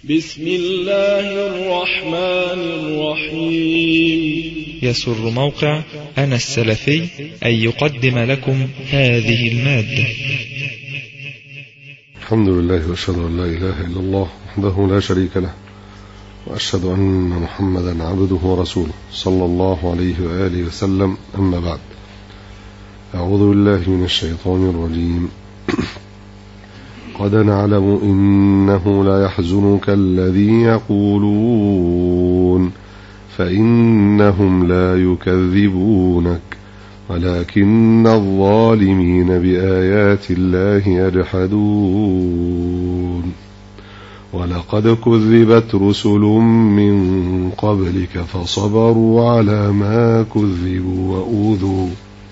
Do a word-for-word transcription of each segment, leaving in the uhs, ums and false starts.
بسم الله الرحمن الرحيم. يسر موقع أنا السلفي أن يقدم لكم هذه المادة. الحمد لله وأشهد أن لا إله إلا الله وحده لا شريك له، وأشهد أن محمدا عبده ورسوله صلى الله عليه وآله وسلم. أما بعد، أعوذ بالله من الشيطان الرجيم. قد نعلم إنه لا يحزنك الذي يقولون فإنهم لا يكذبونك ولكن الظالمين بآيات الله يجحدون. ولقد كذبت رسل من قبلك فصبروا على ما كذبوا وأوذوا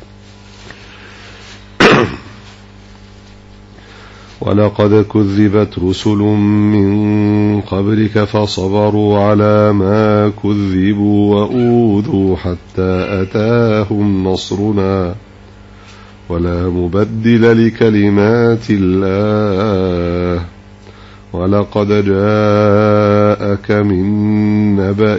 ولقد كذبت رسل من قبلك فصبروا على ما كذبوا وأوذوا حتى أتاهم نصرنا ولا مبدل لكلمات الله. ولقد جاءك من نبأ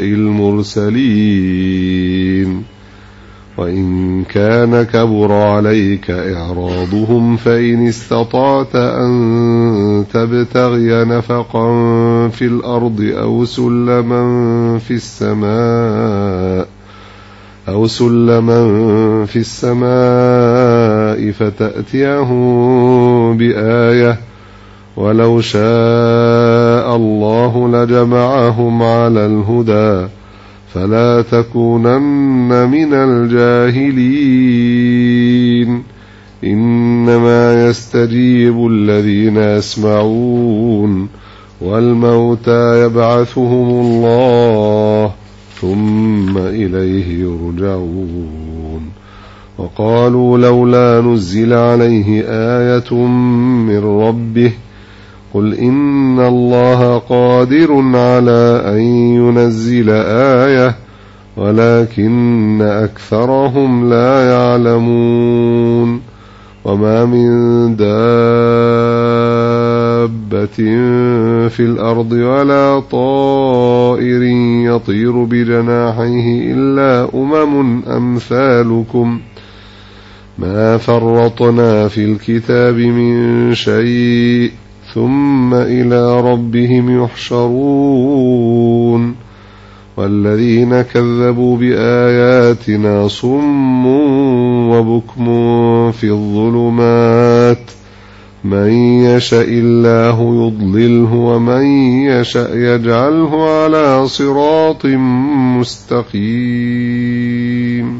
المرسلين وإن كان كبر عليك إعراضهم فإن استطعت أن تبتغي نفقا في الأرض أو سلما في السماء أو سلما في السماء فتأتيهم بآية ولو شاء الله لجمعهم على الهدى فلا تكونن من الجاهلين. إنما يستجيب الذين يسمعون والموتى يبعثهم الله ثم إليه يرجعون. وقالوا لولا نزل عليه آية من ربه قل إن الله قادر على أن ينزل آية ولكن أكثرهم لا يعلمون. وما من دابة في الأرض ولا طائر يطير بجناحيه إلا أمم أمثالكم ما فرطنا في الكتاب من شيء ثم إلى ربهم يحشرون. والذين كذبوا بآياتنا صم وبكم في الظلمات من يشاء الله يضلله ومن يشاء يجعله على صراط مستقيم.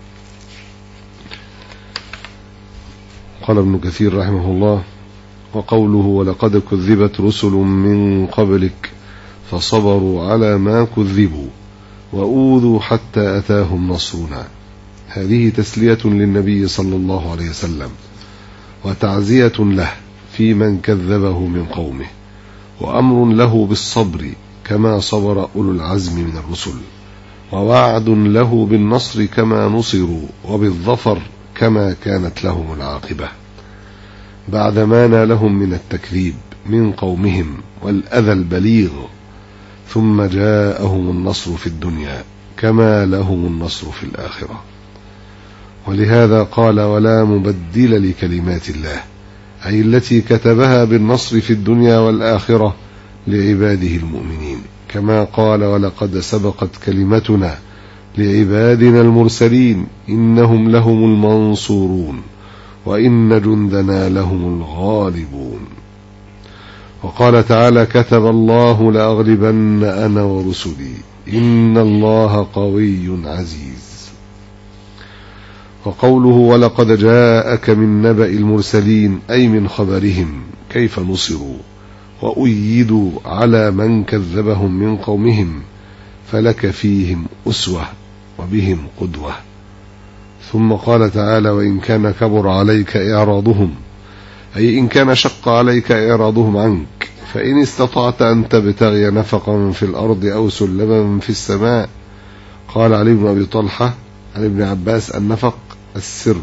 قال ابن كثير رحمه الله: وقوله ولقد كذبت رسل من قبلك فصبروا على ما كذبوا وأوذوا حتى أتاهم نصرنا، هذه تسلية للنبي صلى الله عليه وسلم وتعزية له في من كذبه من قومه، وأمر له بالصبر كما صبر أولو العزم من الرسل، ووعد له بالنصر كما نصروا وبالظفر كما كانت لهم العاقبة بعدما نالهم من التكذيب من قومهم والأذى البليغ، ثم جاءهم النصر في الدنيا كما لهم النصر في الآخرة. ولهذا قال ولا مبدل لكلمات الله، أي التي كتبها بالنصر في الدنيا والآخرة لعباده المؤمنين، كما قال ولقد سبقت كلمتنا لعبادنا المرسلين إنهم لهم المنصورون وإن جندنا لهم الغالبون. وقال تعالى كتب الله لأغلبن أنا ورسلي إن الله قوي عزيز. وقوله ولقد جاءك من نبأ المرسلين أي من خبرهم كيف نصروا وأيدوا على من كذبهم من قومهم، فلك فيهم أسوة وبهم قدوة. ثم قال تعالى وإن كان كبر عليك إعراضهم، أي إن كان شق عليك إعراضهم عنك فإن استطعت أن تبتغي نفقا في الأرض أو سلما في السماء. قال علي بن أبي طلحة عن ابن عباس النفق السر،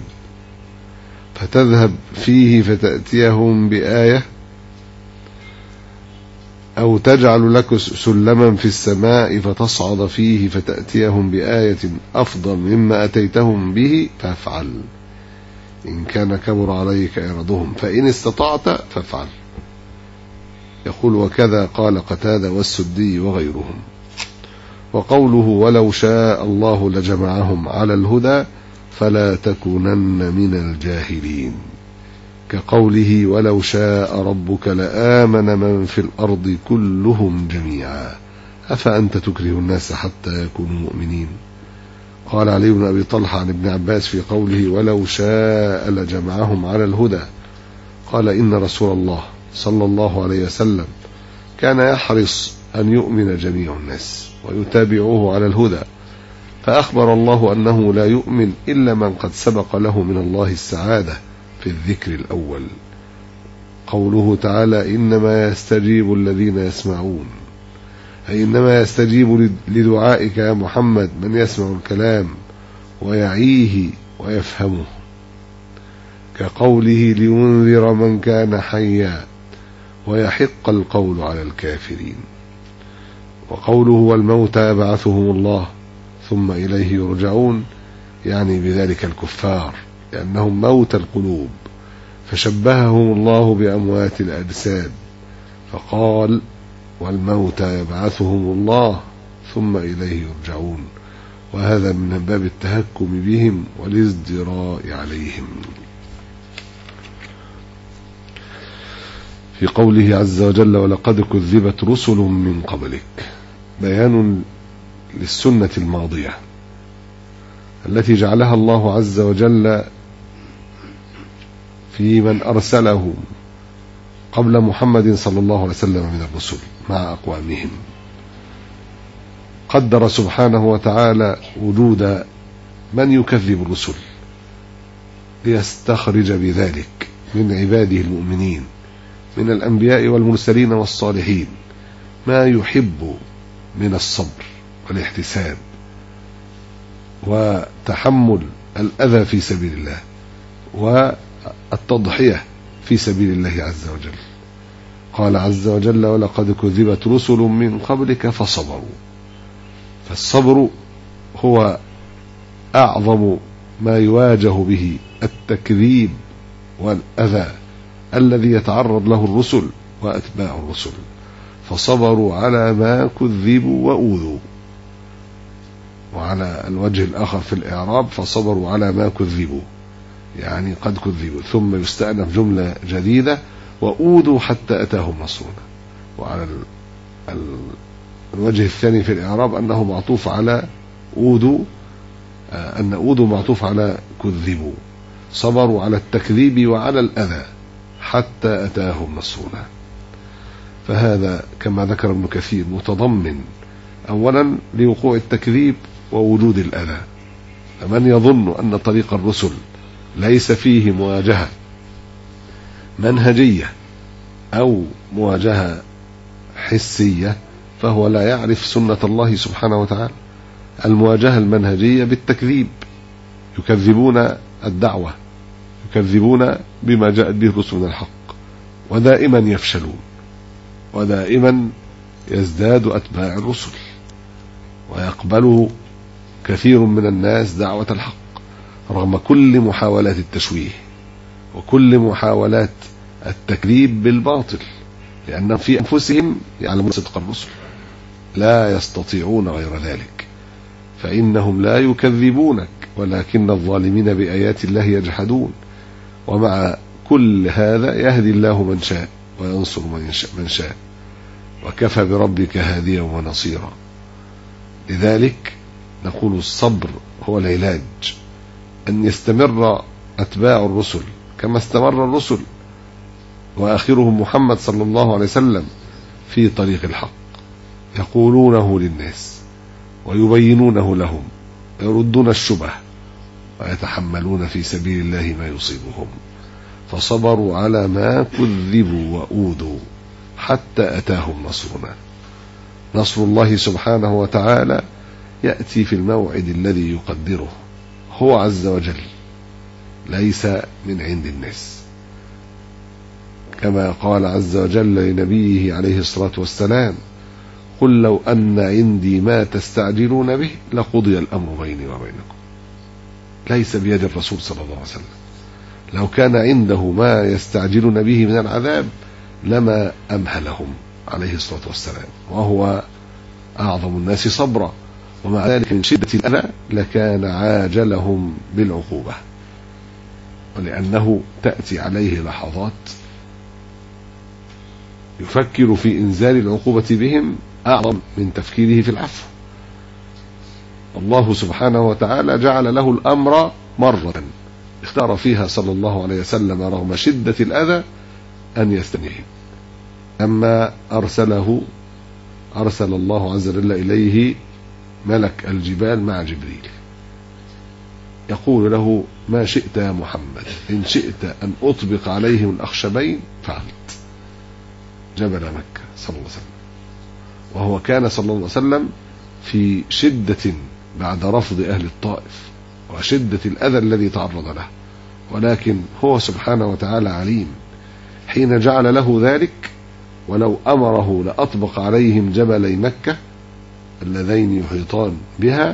فتذهب فيه فتأتيهم بآية أو تجعل لك سلما في السماء فتصعد فيه فتأتيهم بآية أفضل مما أتيتهم به فافعل إن كان كبر عليك إعراضهم فإن استطعت فافعل. يقول وكذا قال قتادة والسدي وغيرهم. وقوله ولو شاء الله لجمعهم على الهدى فلا تكونن من الجاهلين، كقوله ولو شاء ربك لآمن من في الأرض كلهم جميعا أفأنت تكره الناس حتى يكونوا مؤمنين. قال علي بن أبي طلحة عن ابن عباس في قوله ولو شاء لجمعهم على الهدى قال إن رسول الله صلى الله عليه وسلم كان يحرص أن يؤمن جميع الناس ويتابعوه على الهدى، فأخبر الله أنه لا يؤمن إلا من قد سبق له من الله السعادة في الذكر الأول. قوله تعالى إنما يستجيب الذين يسمعون، أي إنما يستجيب لدعائك يا محمد من يسمع الكلام ويعيه ويفهمه، كقوله لينذر من كان حيا ويحق القول على الكافرين. وقوله والموتى يبعثهم الله ثم إليه يرجعون، يعني بذلك الكفار لأنهم موت القلوب، فشبههم الله بأموات الأجساد فقال والموتى يبعثهم الله ثم إليه يرجعون، وهذا من باب التهكم بهم والازدراء عليهم. في قوله عز وجل ولقد كذبت رسل من قبلك، بيان للسنة الماضية التي جعلها الله عز وجل في من أرسله قبل محمد صلى الله عليه وسلم من الرسل مع أقوامهم. قدر سبحانه وتعالى وجود من يكذب الرسل ليستخرج بذلك من عباده المؤمنين من الأنبياء والمرسلين والصالحين ما يحب من الصبر والاحتساب وتحمل الأذى في سبيل الله والتضحية في سبيل الله عز وجل. قال عز وجل ولقد كذبت رسل من قبلك فصبروا، فالصبر هو أعظم ما يواجه به التكذيب والأذى الذي يتعرض له الرسل وأتباع الرسل، فصبروا على ما كذبوا وأوذوا. وعلى الوجه الآخر في الإعراب فصبروا على ما كذبوا، يعني قد كذبوا، ثم يستأنف جملة جديدة وأوذوا حتى أتاهم نصرنا. وعلى الوجه الثاني في الإعراب أنه معطوف على أوذوا، أن أوذوا معطوف على كذبوا، صبروا على التكذيب وعلى الأذى حتى أتاهم نصرنا. فهذا كما ذكر ابن كثير متضمن أولا لوقوع التكذيب ووجود الأذى. فمن يظن أن طريق الرسل ليس فيه مواجهة منهجية أو مواجهة حسية فهو لا يعرف سنة الله سبحانه وتعالى. المواجهة المنهجية بالتكذيب، يكذبون الدعوة، يكذبون بما جاءت به الرسل من الحق، ودائما يفشلون، ودائما يزداد أتباع الرسل، ويقبل كثير من الناس دعوة الحق رغم كل محاولات التشويه وكل محاولات التكذيب بالباطل، لأن في أنفسهم يعلمون صدق الرسل، لا يستطيعون غير ذلك، فإنهم لا يكذبونك ولكن الظالمين بآيات الله يجحدون. ومع كل هذا يهدي الله من شاء وينصر من شاء، وكفى بربك هاديا ونصيرا. لذلك نقول الصبر هو العلاج، أن يستمر أتباع الرسل كما استمر الرسل وآخرهم محمد صلى الله عليه وسلم في طريق الحق، يقولونه للناس ويبينونه لهم، يردون الشبه ويتحملون في سبيل الله ما يصيبهم. فصبروا على ما كذبوا وأوذوا حتى أتاهم نصرنا. نصر الله سبحانه وتعالى يأتي في الموعد الذي يقدره هو عز وجل، ليس من عند الناس، كما قال عز وجل لنبيه عليه الصلاة والسلام: قل لو أن عندي ما تستعجلون به لقضي الأمر بيني وبينكم. ليس بيد الرسول صلى الله عليه وسلم. لو كان عنده ما يستعجلون به من العذاب لما أمهلهم عليه الصلاة والسلام، وهو أعظم الناس صبرا، ومع ذلك من شدة الأذى لكان عاجلهم بالعقوبة، ولأنه تأتي عليه لحظات يفكر في إنزال العقوبة بهم أعظم من تفكيره في العفو. الله سبحانه وتعالى جعل له الأمر مرة اختار فيها صلى الله عليه وسلم رغم شدة الأذى أن يستنيه. لما أرسله أرسل الله عز وجل إليه ملك الجبال مع جبريل يقول له: ما شئت يا محمد، إن شئت أن أطبق عليهم الأخشبين فعلت. جبل مكة صلى الله عليه وسلم، وهو كان صلى الله عليه وسلم في شدة بعد رفض أهل الطائف وشدة الأذى الذي تعرض له، ولكن هو سبحانه وتعالى عليم حين جعل له ذلك. ولو أمره لأطبق عليهم جبلي مكة اللذين يحيطان بها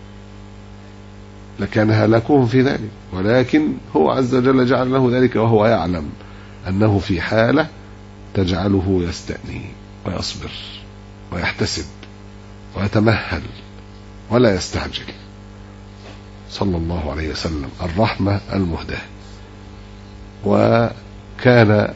لكان هلاكهم في ذلك، ولكن هو عز وجل جعل له ذلك وهو يعلم أنه في حالة تجعله يستأني ويصبر ويحتسب ويتمهل ولا يستعجل صلى الله عليه وسلم، الرحمة المهداة. وكان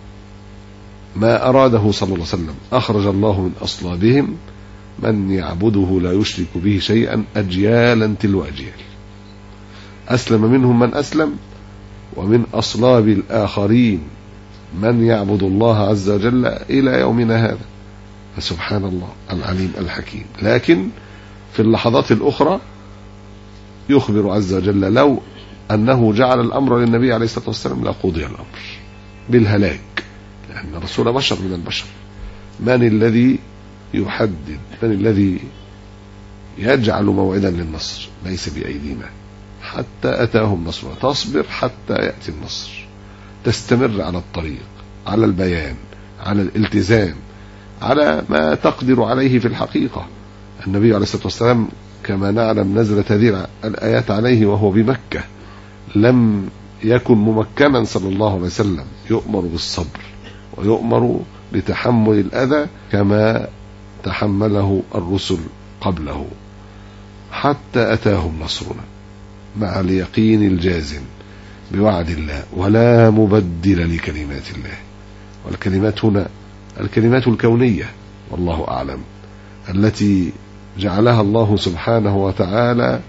ما أراده صلى الله عليه وسلم أخرج الله من أصلابهم من يعبده لا يشرك به شيئا أجيالا تلو أجيال. أسلم منهم من أسلم، ومن أصلاب الآخرين من يعبد الله عز وجل إلى يومنا هذا. فسبحان الله العليم الحكيم. لكن في اللحظات الأخرى يخبر عز وجل لو أنه جعل الأمر للنبي عليه الصلاة والسلام لقضي الأمر بالهلاك، لأن الرسول بشر من البشر. من الذي يحدد، من الذي يجعل موعدا للنصر؟ ليس بأيدينا. حتى أتاهم نصرنا، تصبر حتى يأتي النصر، تستمر على الطريق، على البيان، على الالتزام، على ما تقدر عليه في الحقيقة. النبي عليه الصلاة والسلام كما نعلم نزلت هذه الآيات عليه وهو بمكة، لم يكن ممكنا صلى الله عليه وسلم، يؤمر بالصبر ويؤمر بتحمل الأذى كما تحمله الرسل قبله، حتى أتاهم نصرنا مع اليقين الجازم بوعد الله ولا مبدل لكلمات الله. والكلمات هنا الكلمات الكونية والله أعلم، التي جعلها الله سبحانه وتعالى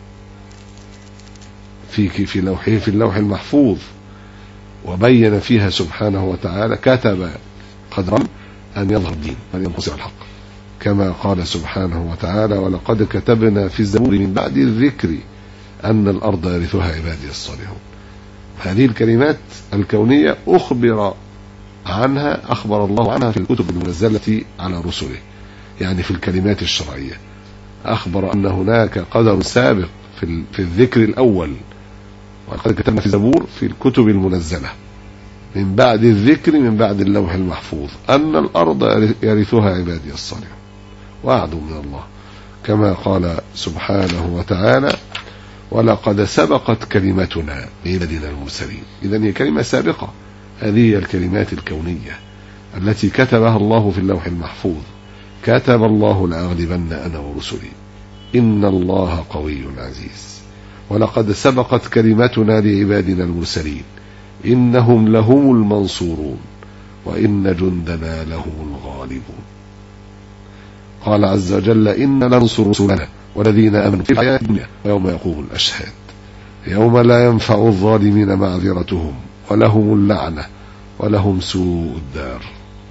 في في لوحه في اللوح المحفوظ، وبين فيها سبحانه وتعالى كتب قدرا أن يظهر الدين وأن ينتصر الحق، كما قال سبحانه وتعالى: ولقد كتبنا في الزبور من بعد الذكر أن الأرض يرثها عبادي الصالحون. هذه الكلمات الكونية أخبر عنها أخبر الله عنها في الكتب المنزلة على رسله، يعني في الكلمات الشرعية أخبر أن هناك قدر سابق في في الذكر الأول، وقد كتبنا في الزبور في الكتب المنزلة من بعد الذكر من بعد اللوح المحفوظ أن الأرض يرثها عبادي الصالحون، وعد من الله، كما قال سبحانه وتعالى: ولقد سبقت كلمتنا لعبادنا المرسلين. إذن هي كلمة سابقة، هذه هي الكلمات الكونية التي كتبها الله في اللوح المحفوظ. كتب الله لأغلبن أنا ورسلي إن الله قوي عزيز. ولقد سبقت كلمتنا لعبادنا المرسلين إنهم لهم المنصورون وإن جندنا لهم الغالبون. قال عز وجل: إن لننصر رسلنا والذين آمنوا في الحياة الدنيا ويوم يقوم الأشهاد يوم لا ينفع الظالمين معذرتهم ولهم اللعنة ولهم سوء الدار.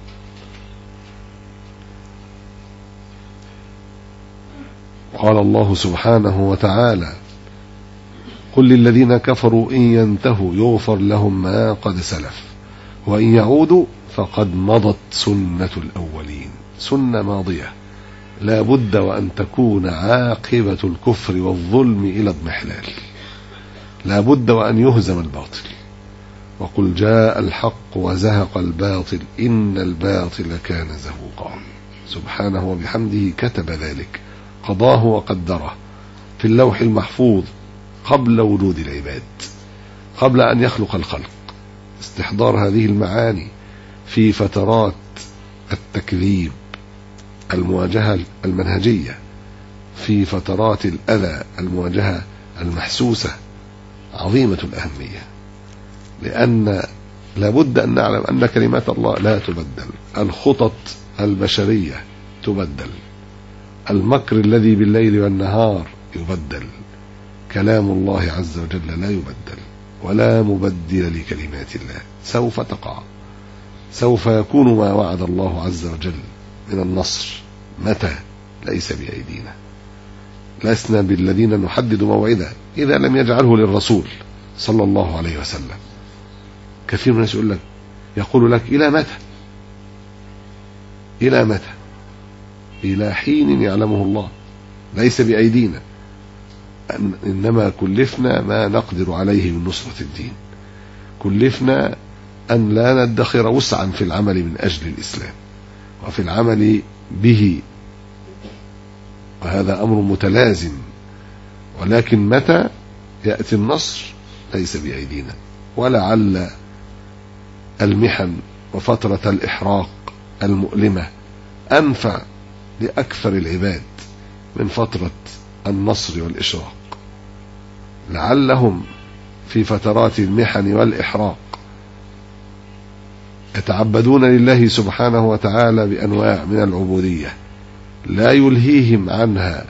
قال الله سبحانه وتعالى: قل للذين كفروا إن ينتهوا يغفر لهم ما قد سلف وإن يعودوا فقد مضت سنة الأولين. سنة ماضية لا بد وأن تكون عاقبة الكفر والظلم إلى اضمحلال، لا بد وأن يهزم الباطل وقل جاء الحق وزهق الباطل إن الباطل كان زهوقا. سبحانه وبحمده كتب ذلك، قضاه وقدره في اللوح المحفوظ قبل وجود العباد، قبل أن يخلق الخلق. استحضار هذه المعاني في فترات التكذيب، المواجهة المنهجية، في فترات الأذى، المواجهة المحسوسة، عظيمة الأهمية، لأن لابد أن نعلم أن كلمات الله لا تبدل، الخطط البشرية تبدل، المكر الذي بالليل والنهار يبدل، كلام الله عز وجل لا يبدل ولا مبدل لكلمات الله. سوف تقع، سوف يكون ما وعد الله عز وجل من النصر. متى؟ ليس بأيدينا، لسنا بالذين نحدد موعدا إذا لم يجعله للرسول صلى الله عليه وسلم. كثير من الناس يقول لك يقول لك إلى متى؟ إلى متى؟ إلى حين يعلمه الله، ليس بأيدينا، إنما كلفنا ما نقدر عليه من نصرة الدين، كلفنا أن لا ندخر وسعا في العمل من أجل الإسلام وفي العمل به، وهذا أمر متلازم. ولكن متى يأتي النصر ليس بأيدينا، ولعل المحن وفترة الإحراق المؤلمة أنفع لأكثر العباد من فترة النصر والإشراق. لعلهم في فترات المحن والإحراق يتعبدون لله سبحانه وتعالى بأنواع من العبودية لا يلهيهم عنها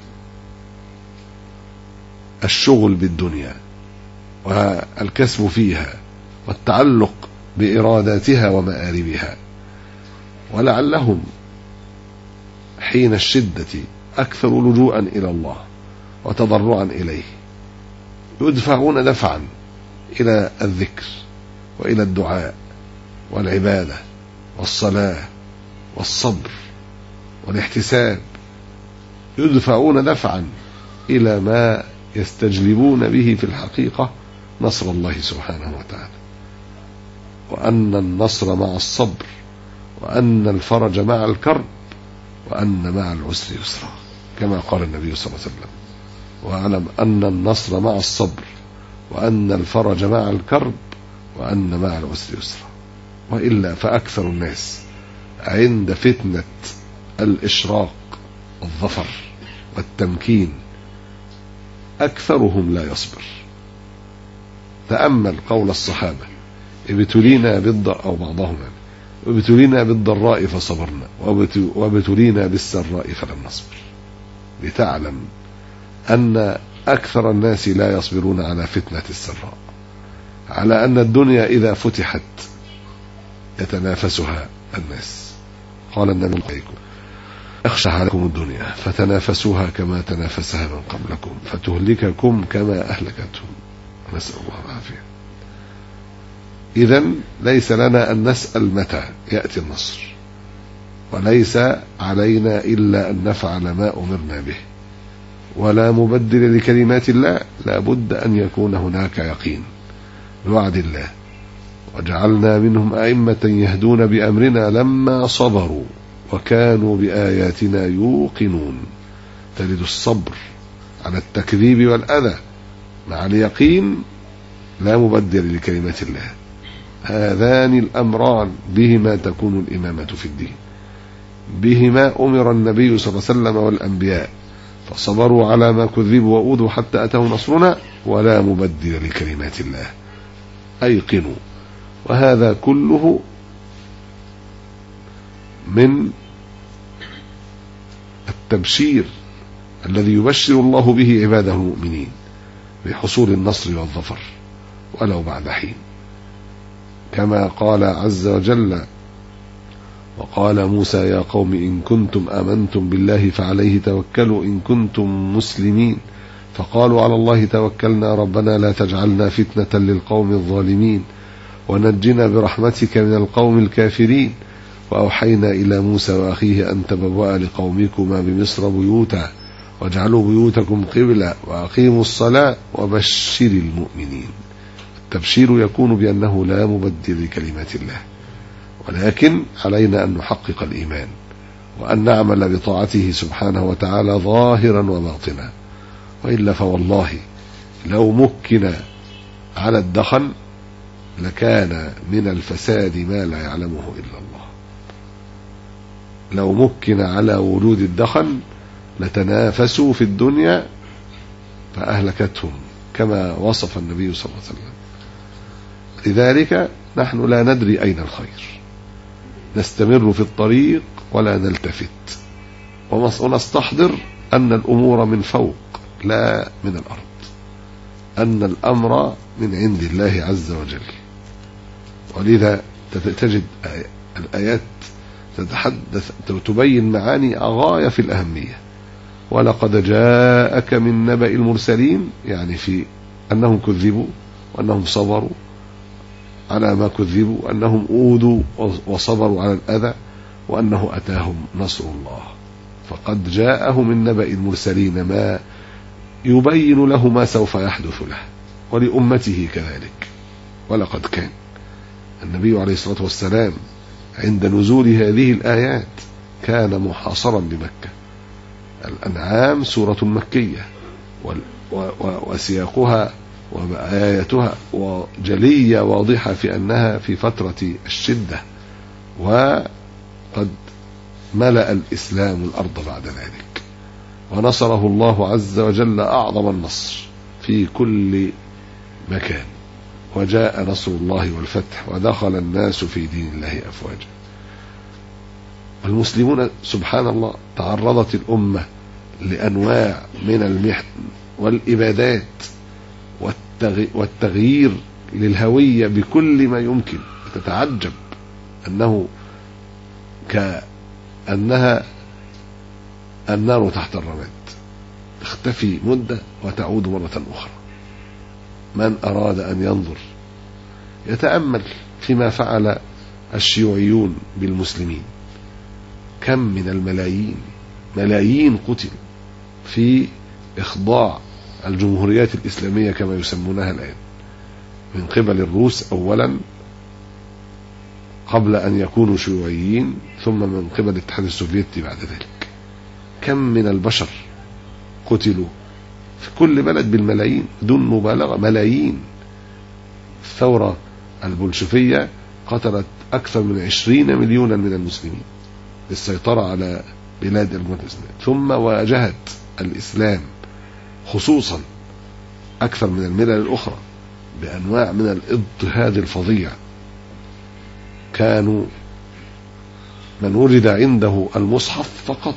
الشغل بالدنيا والكسب فيها والتعلق بإراداتها ومآربها. ولعلهم حين الشدة أكثر لجوءا إلى الله وتضرعا إليه يدفعون دفعا إلى الذكر وإلى الدعاء والعبادة والصلاة والصبر والاحتساب، يدفعون دفعا إلى ما يستجلبون به في الحقيقة نصر الله سبحانه وتعالى، وأن النصر مع الصبر، وأن الفرج مع الكرب، وأن مع العسر يسرا، كما قال النبي صلى الله عليه وسلم: واعلم أن النصر مع الصبر، وأن الفرج مع الكرب، وأن مع العسر يسرا. وإلا فأكثر الناس عند فتنة الإشراق والظفر والتمكين أكثرهم لا يصبر. تأمل قول الصحابة: ابتلينا بالضراء، أو بعضهم ابتلينا بالضراء فصبرنا، وابتلينا بالسراء فلم نصبر. لتعلم أن أكثر الناس لا يصبرون على فتنة السراء، على أن الدنيا إذا فتحت يتنافسها الناس. قال النبي عليكم: اخشى عليكم الدنيا فتنافسوها كما تنافسها من قبلكم فتهلككم كما أهلكتهم، نسأل الله العافية. إذن ليس لنا أن نسأل متى يأتي النصر، وليس علينا إلا أن نفعل ما أمرنا به، ولا مبدل لكلمات الله. لا بد أن يكون هناك يقين بوعد الله: وجعلنا منهم أئمة يهدون بأمرنا لما صبروا وكانوا بآياتنا يوقنون. تجد الصبر على التكذيب والأذى مع اليقين لا مبدل لكلمات الله. هذان الأمران بهما تكون الإمامة في الدين، بهما أمر النبي صلى الله عليه وسلم والأنبياء، فصبروا على ما كذبوا وأوذوا حتى أتوا نصرنا، ولا مبدل لكلمات الله. أيقنوا. وهذا كله من التبشير الذي يبشر الله به عباده المؤمنين بحصول النصر والظفر ولو بعد حين، كما قال عز وجل: وقال موسى يا قوم إن كنتم آمنتم بالله فعليه توكلوا إن كنتم مسلمين، فقالوا على الله توكلنا ربنا لا تجعلنا فتنة للقوم الظالمين ونجنا برحمتك من القوم الكافرين. وأوحينا إلى موسى وأخيه أن تبوأ لقومكما بمصر بيوتا واجعلوا بيوتكم قبلة وأقيموا الصلاة وبشر المؤمنين. التبشير يكون بأنه لا مبدل لكلمات الله، ولكن علينا أن نحقق الإيمان وأن نعمل بطاعته سبحانه وتعالى ظاهرا وباطنا، وإلا فوالله لو مكن على الدخن لكان من الفساد ما لا يعلمه إلا الله. لو مكن على وجود الدخن لتنافسوا في الدنيا فأهلكتهم كما وصف النبي صلى الله عليه وسلم. لذلك نحن لا ندري أين الخير، نستمر في الطريق ولا نلتفت، ونستحضر أن الأمور من فوق لا من الأرض، أن الأمر من عند الله عز وجل. ولذا تجد الآيات تتحدث تبين معاني غاية في الأهمية. ولقد جاءك من نبأ المرسلين، يعني في أنهم كذبوا وأنهم صبروا على ما كذبوا، أنهم أوذوا وصبروا على الأذى، وأنه أتاهم نصر الله. فقد جاءه من نبأ المرسلين ما يبين له ما سوف يحدث له ولأمته كذلك. ولقد كان النبي عليه الصلاة والسلام عند نزول هذه الآيات كان محاصرا بمكة. الأنعام سورة مكية وسياقها وآياتها وجلية واضحة في أنها في فترة الشدة، وقد ملأ الإسلام الأرض بعد ذلك، ونصره الله عز وجل أعظم النصر في كل مكان، وجاء نصر الله والفتح ودخل الناس في دين الله أفواجا. المسلمون سبحان الله تعرضت الأمة لأنواع من المحن والإبادات والتغيير للهوية بكل ما يمكن. تتعجب أنه كأنها النار تحت الرماد، تختفي مدة وتعود مرة أخرى. من أراد أن ينظر يتأمل فيما فعل الشيوعيون بالمسلمين، كم من الملايين ملايين قتلوا في إخضاع الجمهوريات الإسلامية كما يسمونها الآن من قبل الروس أولا قبل أن يكونوا شيوعيين، ثم من قبل الاتحاد السوفيتي بعد ذلك. كم من البشر قتلوا في كل بلد بالملايين دون مبالغة، ملايين. الثورة البولشفية قتلت أكثر من عشرين مليونا من المسلمين للسيطرة على بلاد المسلمين، ثم واجهت الإسلام خصوصا أكثر من الملل الأخرى بأنواع من الاضطهاد الفظيع. كانوا من وجد عنده المصحف فقط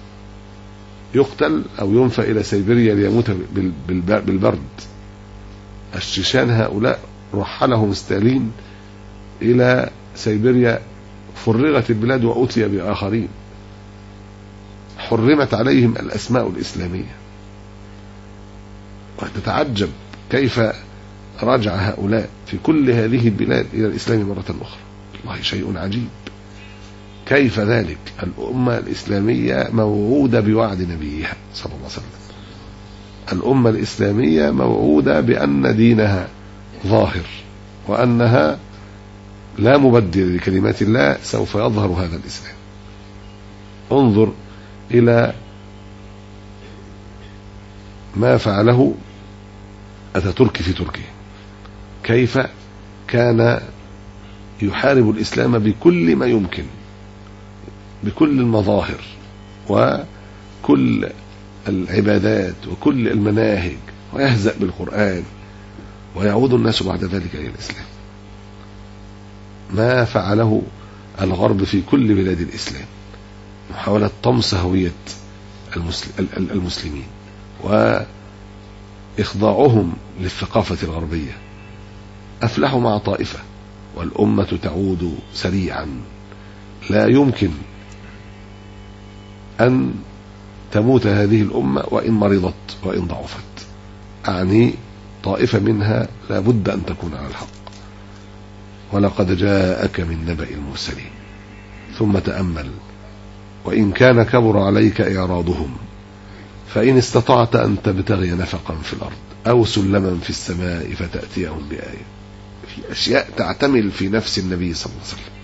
يقتل أو ينفى إلى سيبيريا ليموت بالبرد. الشيشان هؤلاء رحلهم ستالين إلى سيبيريا، فرغت البلاد وأتي بآخرين، حرمت عليهم الأسماء الإسلامية. وتتعجب كيف رجع هؤلاء في كل هذه البلاد إلى الإسلام مرة أخرى. والله شيء عجيب. كيف ذلك؟ الأمة الإسلامية موعودة بوعد نبيها صلى الله عليه وسلم. الأمة الإسلامية موعودة بأن دينها ظاهر وأنها لا مبدل لكلمات الله، سوف يظهر هذا الإسلام. انظر إلى ما فعله أتاتورك في تركيا، كيف كان يحارب الإسلام بكل ما يمكن، بكل المظاهر وكل العبادات وكل المناهج، ويهزأ بالقرآن، ويعود الناس بعد ذلك إلى الإسلام. ما فعله الغرب في كل بلاد الإسلام، محاولة طمس هوية المسلمين وإخضاعهم للثقافة الغربية. أفلحوا مع طائفة والأمة تعود سريعا. لا يمكن أن تموت هذه الأمة وإن مرضت وإن ضعفت، أعني طائفة منها لا بد أن تكون على الحق. ولقد جاءك من نبأ المرسلين. ثم تأمل: وإن كان كبر عليك إعراضهم فإن استطعت أن تبتغي نفقا في الأرض أو سلما في السماء فتأتيهم بآية. في أشياء تعتمل في نفس النبي صلى الله عليه وسلم،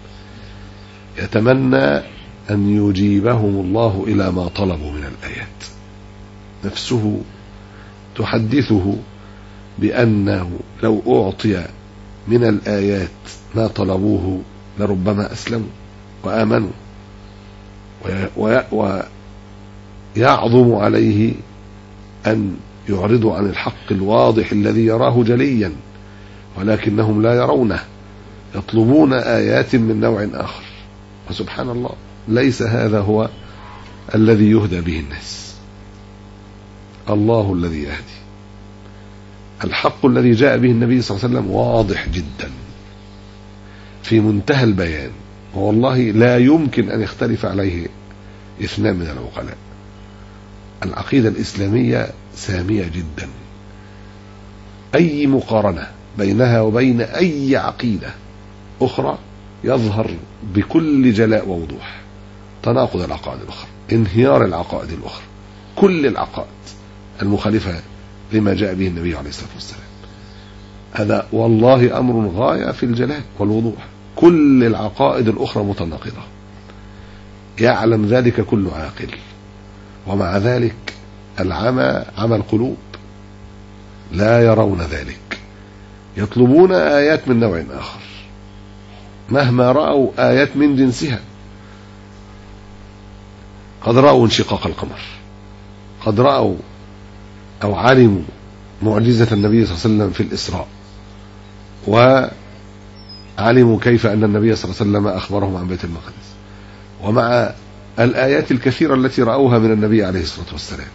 يتمنى أن يجيبهم الله إلى ما طلبوا من الآيات. نفسه تحدثه بأنه لو أعطي من الآيات ما طلبوه لربما أسلموا وآمنوا، ويعظم عليه أن يعرضوا عن الحق الواضح الذي يراه جليا، ولكنهم لا يرونه، يطلبون آيات من نوع آخر. وسبحان الله، ليس هذا هو الذي يهدى به الناس، الله الذي يهدي. الحق الذي جاء به النبي صلى الله عليه وسلم واضح جدا في منتهى البيان، والله لا يمكن أن يختلف عليه اثنان من العقلاء. العقيدة الإسلامية سامية جدا، أي مقارنة بينها وبين أي عقيدة أخرى يظهر بكل جلاء ووضوح تناقض العقائد الأخرى، انهيار العقائد الأخرى، كل العقائد المخالفة لما جاء به النبي عليه الصلاة والسلام. هذا والله أمر غاية في الجلاء والوضوح، كل العقائد الأخرى متناقضة، يعلم ذلك كل عاقل، ومع ذلك العمى عمى القلوب، لا يرون ذلك، يطلبون آيات من نوع آخر مهما رأوا آيات من جنسها. قد رأوا انشقاق القمر، قد رأوا أو علموا معجزة النبي صلى الله عليه وسلم في الإسراء، وعلموا كيف أن النبي صلى الله عليه وسلم أخبرهم عن بيت المقدس، ومع الآيات الكثيرة التي رأوها من النبي عليه الصلاة والسلام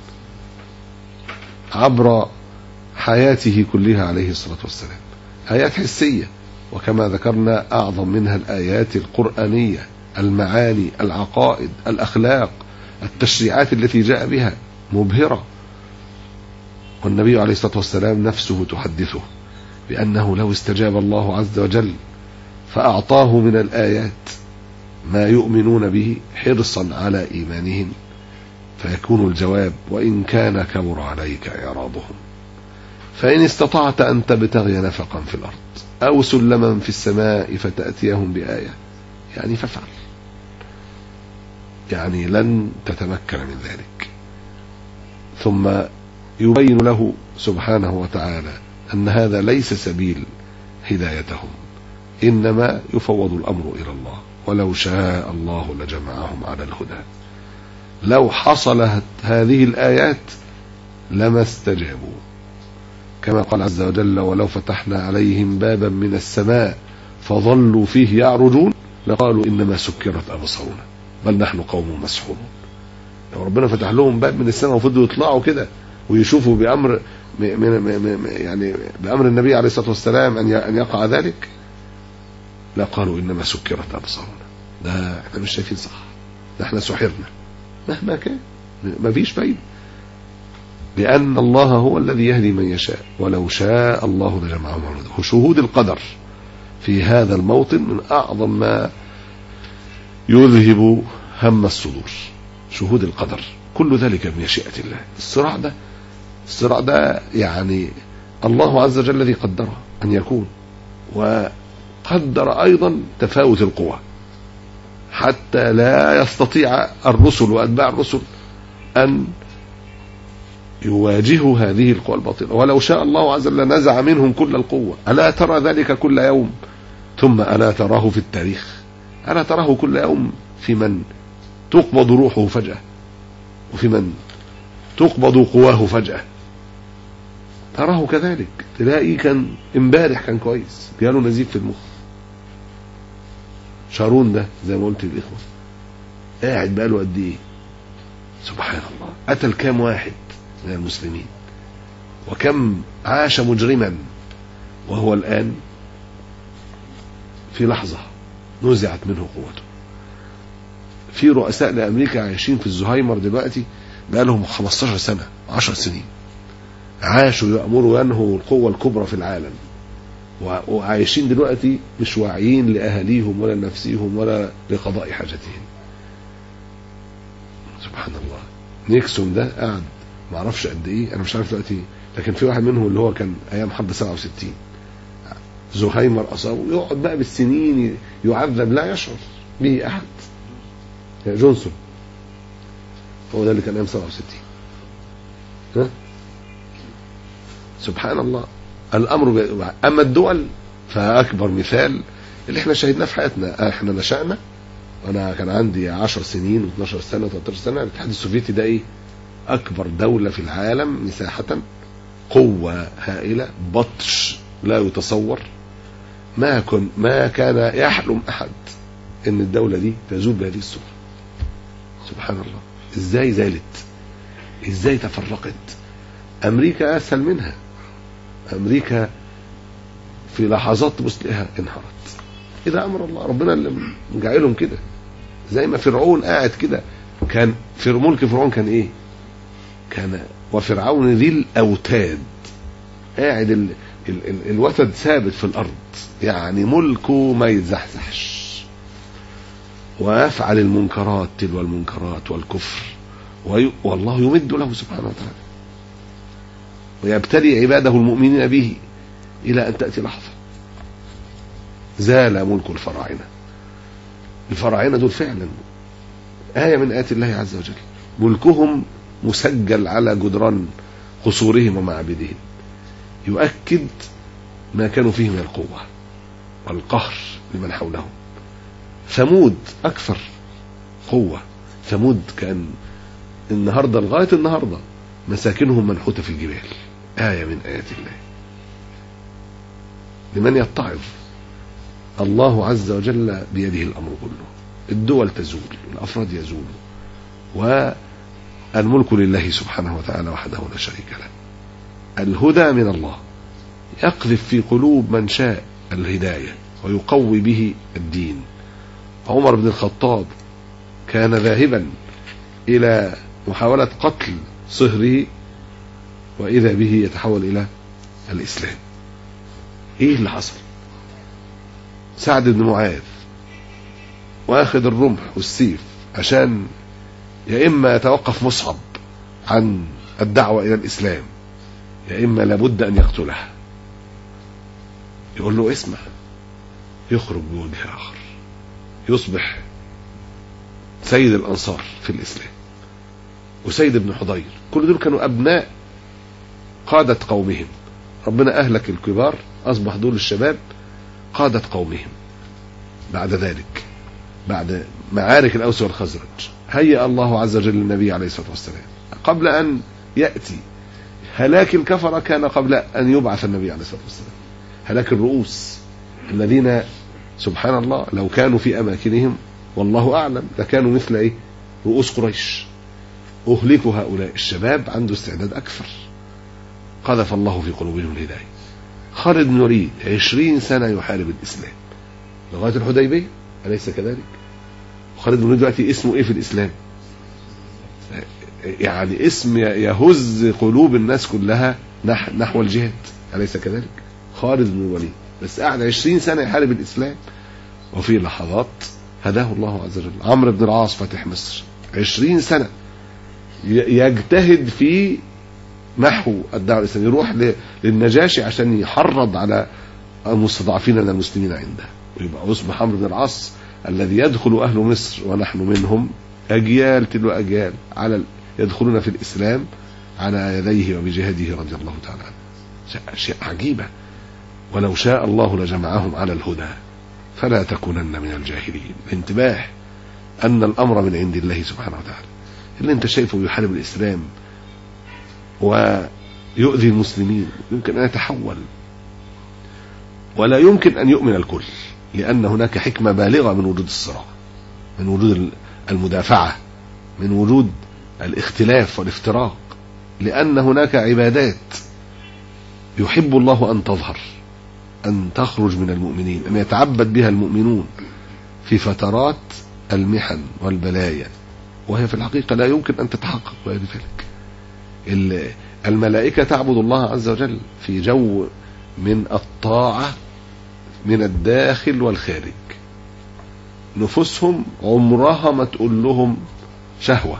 عبر حياته كلها عليه الصلاة والسلام، آيات حسية، وكما ذكرنا أعظم منها الآيات القرآنية، المعاني، العقائد، الأخلاق، التشريعات التي جاء بها مبهرة. والنبي عليه الصلاة والسلام نفسه تحدثه بأنه لو استجاب الله عز وجل فأعطاه من الآيات ما يؤمنون به حرصا على إيمانهم، فيكون الجواب: وإن كان كبر عليك إعراضهم فإن استطعت أن تبتغي نفقا في الأرض أو سلما في السماء فتأتيهم بآية، يعني فافعل، يعني لن تتمكن من ذلك. ثم يبين له سبحانه وتعالى أن هذا ليس سبيل هدايتهم، إنما يفوض الأمر إلى الله، ولو شاء الله لجمعهم على الهدى. لو حصلت هذه الآيات لما استجابوا، كما قال عز وجل: ولو فتحنا عليهم بابا من السماء فظلوا فيه يعرجون لقالوا إنما سكرت أبصارنا بل نحن قوم مسحورون. لو ربنا فتح لهم باب من السماء وفضلوا يطلعوا كده ويشوفوا بأمر يعني بأمر النبي عليه الصلاة والسلام أن يقع ذلك لقالوا إنما سكرت أبصارنا، ده احنا مش شايفين صح، ده احنا سحرنا. مهما كان ما فيش فايدة، لأن الله هو الذي يهدي من يشاء، ولو شاء الله لجمعهم على الهدى. شهود القدر في هذا الموطن من أعظم ما يذهب هم الصدور، شهود القدر، كل ذلك بمشيئة الله. الصراع ده الصراع ده يعني الله عز وجل الذي قدره أن يكون، وقدر أيضا تفاوت القوى حتى لا يستطيع الرسل وأتباع الرسل أن يواجهوا هذه القوى الباطلة. ولو شاء الله عز وجل نزع منهم كل القوة. ألا ترى ذلك كل يوم؟ ثم ألا تراه في التاريخ؟ ألا تراه كل يوم في من تقبض روحه فجأة، وفي من تقبض قواه فجأة؟ تراه كذلك، تلاقي كان امبارح كان كويس، جاله نزيف في المخ. شارون ده زي ما قلت للإخوة قاعد بقاله قد ايه؟ سبحان الله، قتل كام واحد من المسلمين، وكم عاش مجرما، وهو الآن في لحظة نزعت منه قوته. في رؤساء لأمريكا عايشين في الزهايمر دلوقتي بقالهم خمستاشر سنة، عشر سنين، عاشوا يأمروا وينهوا القوة الكبرى في العالم، وعايشين دلوقتي مش واعيين لأهاليهم ولا لنفسيهم ولا لقضاء حاجتهم. سبحان الله. نيكسون ده قعد ما اعرفش قد ايه، انا مش عارف دلوقتي، لكن في واحد منهم اللي هو كان ايام حرب سبعة وستين زهيمر أصابه، يقعد بقى بالسنين يعذب لا يشعر به أحد. جونسون هو ده اللي كان أيام سبعة وستين. ها؟ سبحان الله الأمر ب... أما الدول فأكبر مثال اللي احنا شاهدناه في حياتنا. احنا نشأنا، أنا كان عندي عشر سنين واثناشر سنة وثلاثة عشر سنة. الاتحاد السوفيتي ده إيه؟ أكبر دولة في العالم مساحة، قوة هائلة، بطش لا يتصور. ما كن ما كان يحلم أحد إن الدولة دي تزول بهذه الصورة. سبحان الله، إزاي زالت؟ إزاي تفرقت؟ أمريكا أسهل منها. أمريكا في لحظات مثلها انهارت. إذا أمر الله، ربنا اللي جعلهم كده. زي ما فرعون قاعد كده، كان في ملك فرعون كان إيه؟ كان وفرعون ذي الأوتاد، قاعد ال ال ال الوتد ثابت في الأرض، يعني ملكه ما يتزحزحش، ويفعل المنكرات تلو المنكرات والكفر، والله يمد له سبحانه وتعالى ويبتلي عباده المؤمنين به إلى أن تأتي لحظة زال ملك الفراعنة. الفراعنة دول فعلا آية من آيات الله عز وجل، ملكهم مسجل على جدران قصورهم ومعابدهم، يؤكد ما كانوا فيه من القوة والقهر لمن حولهم. ثمود أكثر قوة. ثمود كان النهاردة لغاية النهاردة مساكنهم منحوتة في الجبال، آية من آيات الله لمن يتعظ. الله عز وجل بيده الأمر كله، الدول تزول، الأفراد يزولوا، والملك لله سبحانه وتعالى وحده لا شريك له. الهدى من الله، يقذف في قلوب من شاء الهداية ويقوي به الدين. عمر بن الخطاب كان ذاهبا إلى محاولة قتل صهره، وإذا به يتحول إلى الإسلام. إيه اللي حصل؟ سعد بن معاذ واخذ الرمح والسيف عشان يا إما يتوقف مصعب عن الدعوة إلى الإسلام، يا إما لابد أن يقتله. يقول له اسمع، يخرج بوجه آخر، يصبح سيد الأنصار في الإسلام. وسيد بن حضير، كل دول كانوا أبناء قادة قومهم، ربنا أهلك الكبار، أصبح دول الشباب قادة قومهم. بعد ذلك بعد معارك الأوس والخزرج هيأ الله عز وجل النبي عليه الصلاة والسلام قبل أن يأتي هلاك الكفرة، كان قبل أن يبعث النبي عليه الصلاة والسلام. هلاك الرؤوس الذين سبحان الله لو كانوا في أماكنهم والله أعلم لكانوا مثل إيه؟ رؤوس قريش. أهلكوا هؤلاء الشباب عنده استعداد أكثر، قذف الله في قلوبهم الهداية. خالد بن الوليد عشرين سنة يحارب الإسلام لغاية الحديبية، أليس كذلك؟ خالد بن الوليد دلوقتي اسمه إيه في الإسلام؟ يعني اسم يهز قلوب الناس كلها نحو الجهاد، أليس كذلك؟ خالد بن الوليد بس قاعد عشرين سنة يحارب الإسلام، وفي لحظات هداه الله عز وجل. عمرو بن العاص فاتح مصر عشرين سنة يجتهد في محو الدعوة الإسلامية، يروح للنجاشي عشان يحرض على المستضعفين من المسلمين عنده، ويبقى يصبح عمرو بن العاص الذي يدخل أهل مصر ونحن منهم أجيال تلو أجيال على يدخلون في الإسلام على يديه وبجهاده رضي الله تعالى عنه. شيء عجيبة. ولو شاء الله لجمعهم على الهدى فلا تكونن من الجاهلين. انتباه أن الأمر من عند الله سبحانه وتعالى. اللي انت شايفه يحارب الإسلام ويؤذي المسلمين يمكن أن يتحول، ولا يمكن أن يؤمن الكل، لأن هناك حكمة بالغة من وجود الصراع، من وجود المدافعة، من وجود الاختلاف والافتراق، لأن هناك عبادات يحب الله أن تظهر، أن تخرج من المؤمنين، أن يتعبد بها المؤمنون في فترات المحن والبلايا، وهي في الحقيقة لا يمكن أن تتحقق بغير ذلك. الملائكة تعبد الله عز وجل في جو من الطاعة من الداخل والخارج. نفوسهم عمرها ما تقول لهم شهوة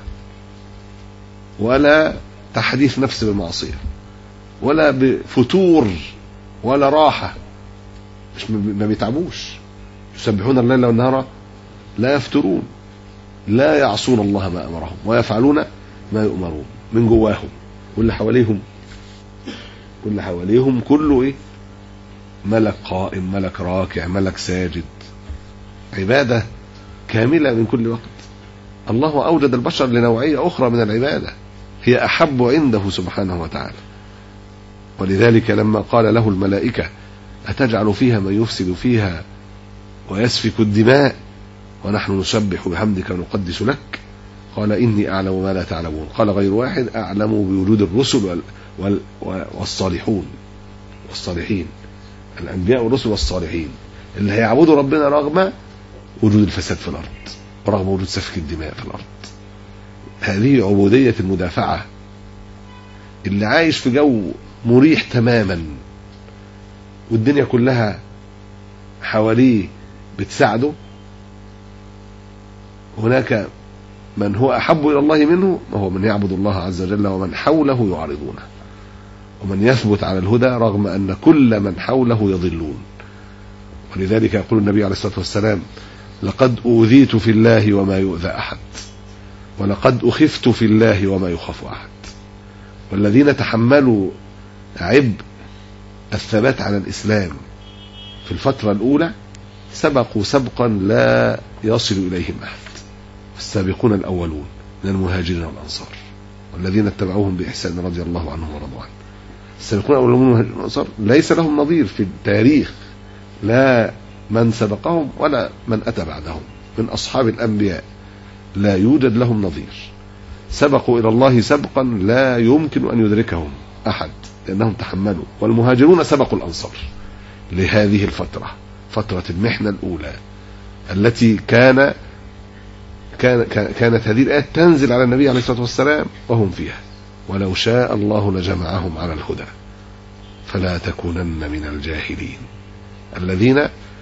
ولا تحديث نفس بالمعصية ولا بفتور ولا راحة، مش ما بيتعبوش، يسبحون الليل والنهار لا يفترون، لا يعصون الله ما أمرهم ويفعلون ما يؤمرون. من جواهم واللي حواليهم واللي حواليهم كله إيه؟ ملك قائم، ملك راكع، ملك ساجد، عبادة كاملة من كل وقت. الله أوجد البشر لنوعية أخرى من العبادة هي أحب عنده سبحانه وتعالى. ولذلك لما قال له الملائكة أتجعل فيها من يفسد فيها ويسفك الدماء ونحن نسبح بحمدك ونقدس لك، قال إني أعلم ما لا تعلمون. قال غير واحد أعلم بوجود الرسل وال والصالحون والصالحين، الأنبياء والرسل والصالحين اللي هيعبدوا ربنا رغم وجود الفساد في الأرض ورغم وجود سفك الدماء في الأرض. هذه عبودية المدافعة. اللي عايش في جو مريح تماما والدنيا كلها حواليه بتساعده، هناك من هو أحب إلى الله منه وهو من يعبد الله عز وجل ومن حوله يعارضونه، ومن يثبت على الهدى رغم أن كل من حوله يضلون. ولذلك يقول النبي عليه الصلاة والسلام لقد أوذيت في الله وما يؤذى أحد، ولقد أخفت في الله وما يخاف أحد. والذين تحملوا عبء الثبات على الإسلام في الفترة الأولى سبقوا سبقا لا يصل إليهم أحد. السابقون الأولون من المهاجرين والأنصار والذين اتبعوهم بإحسان رضي الله عنهم ورضوا عنه. السابقون الأولون من المهاجرين والأنصار ليس لهم نظير في التاريخ، لا من سبقهم ولا من أتى بعدهم من أصحاب الأنبياء، لا يوجد لهم نظير. سبقوا إلى الله سبقا لا يمكن أن يدركهم أحد لأنهم تحملوا. والمهاجرون سبقوا الأنصار لهذه الفترة، فترة المحنة الأولى التي كان كان كانت هذه الآيات تنزل على النبي عليه الصلاة والسلام وهم فيها. ولو شاء الله لجمعهم على الهدى فلا تكونن من الجاهلين الذين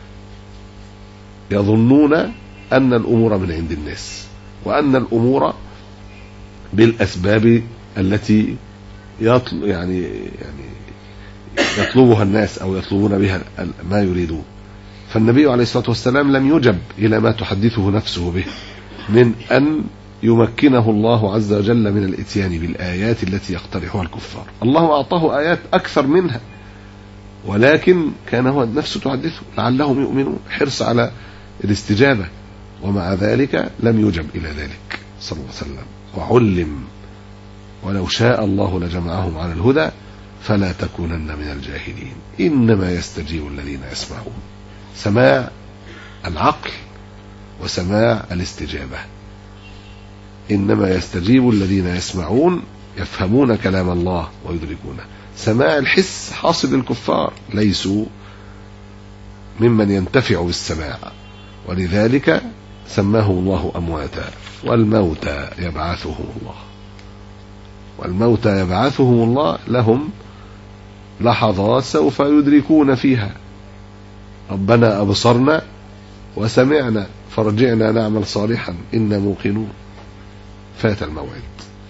يظنون أن الأمور من عند الناس وأن الأمور بالأسباب التي يطلب يعني يعني يطلبها الناس أو يطلبون بها ما يريدون. فالنبي عليه الصلاة والسلام لم يجب إلى ما تحدثه نفسه به من أن يمكنه الله عز وجل من الاتيان بالآيات التي يقترحها الكفار. الله أعطاه آيات أكثر منها ولكن كان هو نفسه تحدثه لعلهم يؤمنون، حرص على الاستجابة، ومع ذلك لم يجب إلى ذلك صلى الله عليه وسلم وعلم. ولو شاء الله لجمعهم على الهدى فلا تكونن من الجاهلين. إنما يستجيب الذين يسمعون، سماع العقل وسماع الاستجابة. إنما يستجيب الذين يسمعون يفهمون كلام الله ويدركونه. سماع الحس حاصل للكفار، ليسوا ممن ينتفع بالسماع، ولذلك سماهم الله أمواتا والموتى يبعثهم الله. والموتى يبعثهم الله لهم لحظات سوف يدركون فيها ربنا أبصرنا وسمعنا فارجعنا نعمل صالحا إنا موقنون. فات الموعد،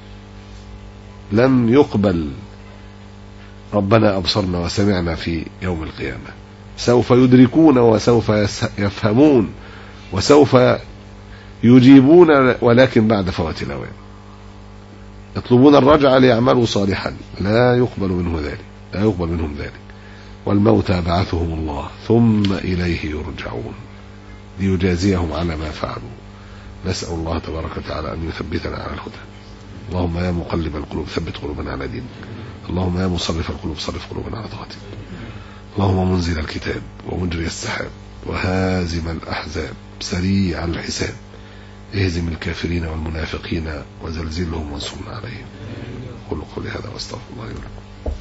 لم يقبل ربنا أبصرنا وسمعنا في يوم القيامة. سوف يدركون وسوف يفهمون وسوف يجيبون، ولكن بعد فوات الأوان. يطلبون الرجعة ليعملوا صالحا، لا يقبل منه ذلك، لا يقبل منهم ذلك. والموتى بعثهم الله ثم إليه يرجعون ليجازيهم على ما فعلوا. نسأل الله تبارك وتعالى أن يثبتنا على الهدى. اللهم يا مقلب القلوب ثبت قلوبنا على دينك. اللهم يا مصرف القلوب صرف قلوبنا على طاعتك. اللهم منزل الكتاب ومجري السحاب وهازم الأحزاب سريع الحساب اهزم الكافرين والمنافقين وزلزلهم وانصرنا عليهم. قولوا قولي هذا واستغفر الله لكم.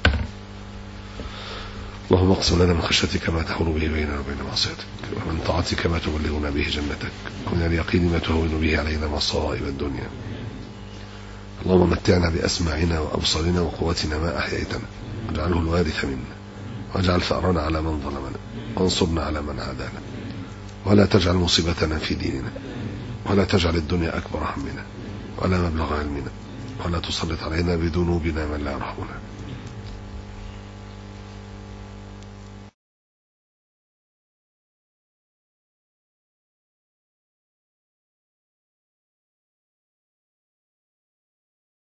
اللهم اقسم لنا من خشيتك ما تحول به بيننا وبين معصيتك، ومن طاعتك ما تبلغنا به جنتك، ومن اليقين ما تهون به علينا مصائب الدنيا. اللهم متعنا بأسماعنا وأبصارنا وقوتنا ما أحييتنا، واجعله الوارث منا، واجعل ثأرنا على من ظلمنا، وانصرنا على من عادانا، ولا تجعل مصيبتنا في ديننا، ولا تجعل الدنيا أكبر همنا ولا مبلغ علمنا، ولا تسلط علينا بذنوبنا من لا يرحمنا.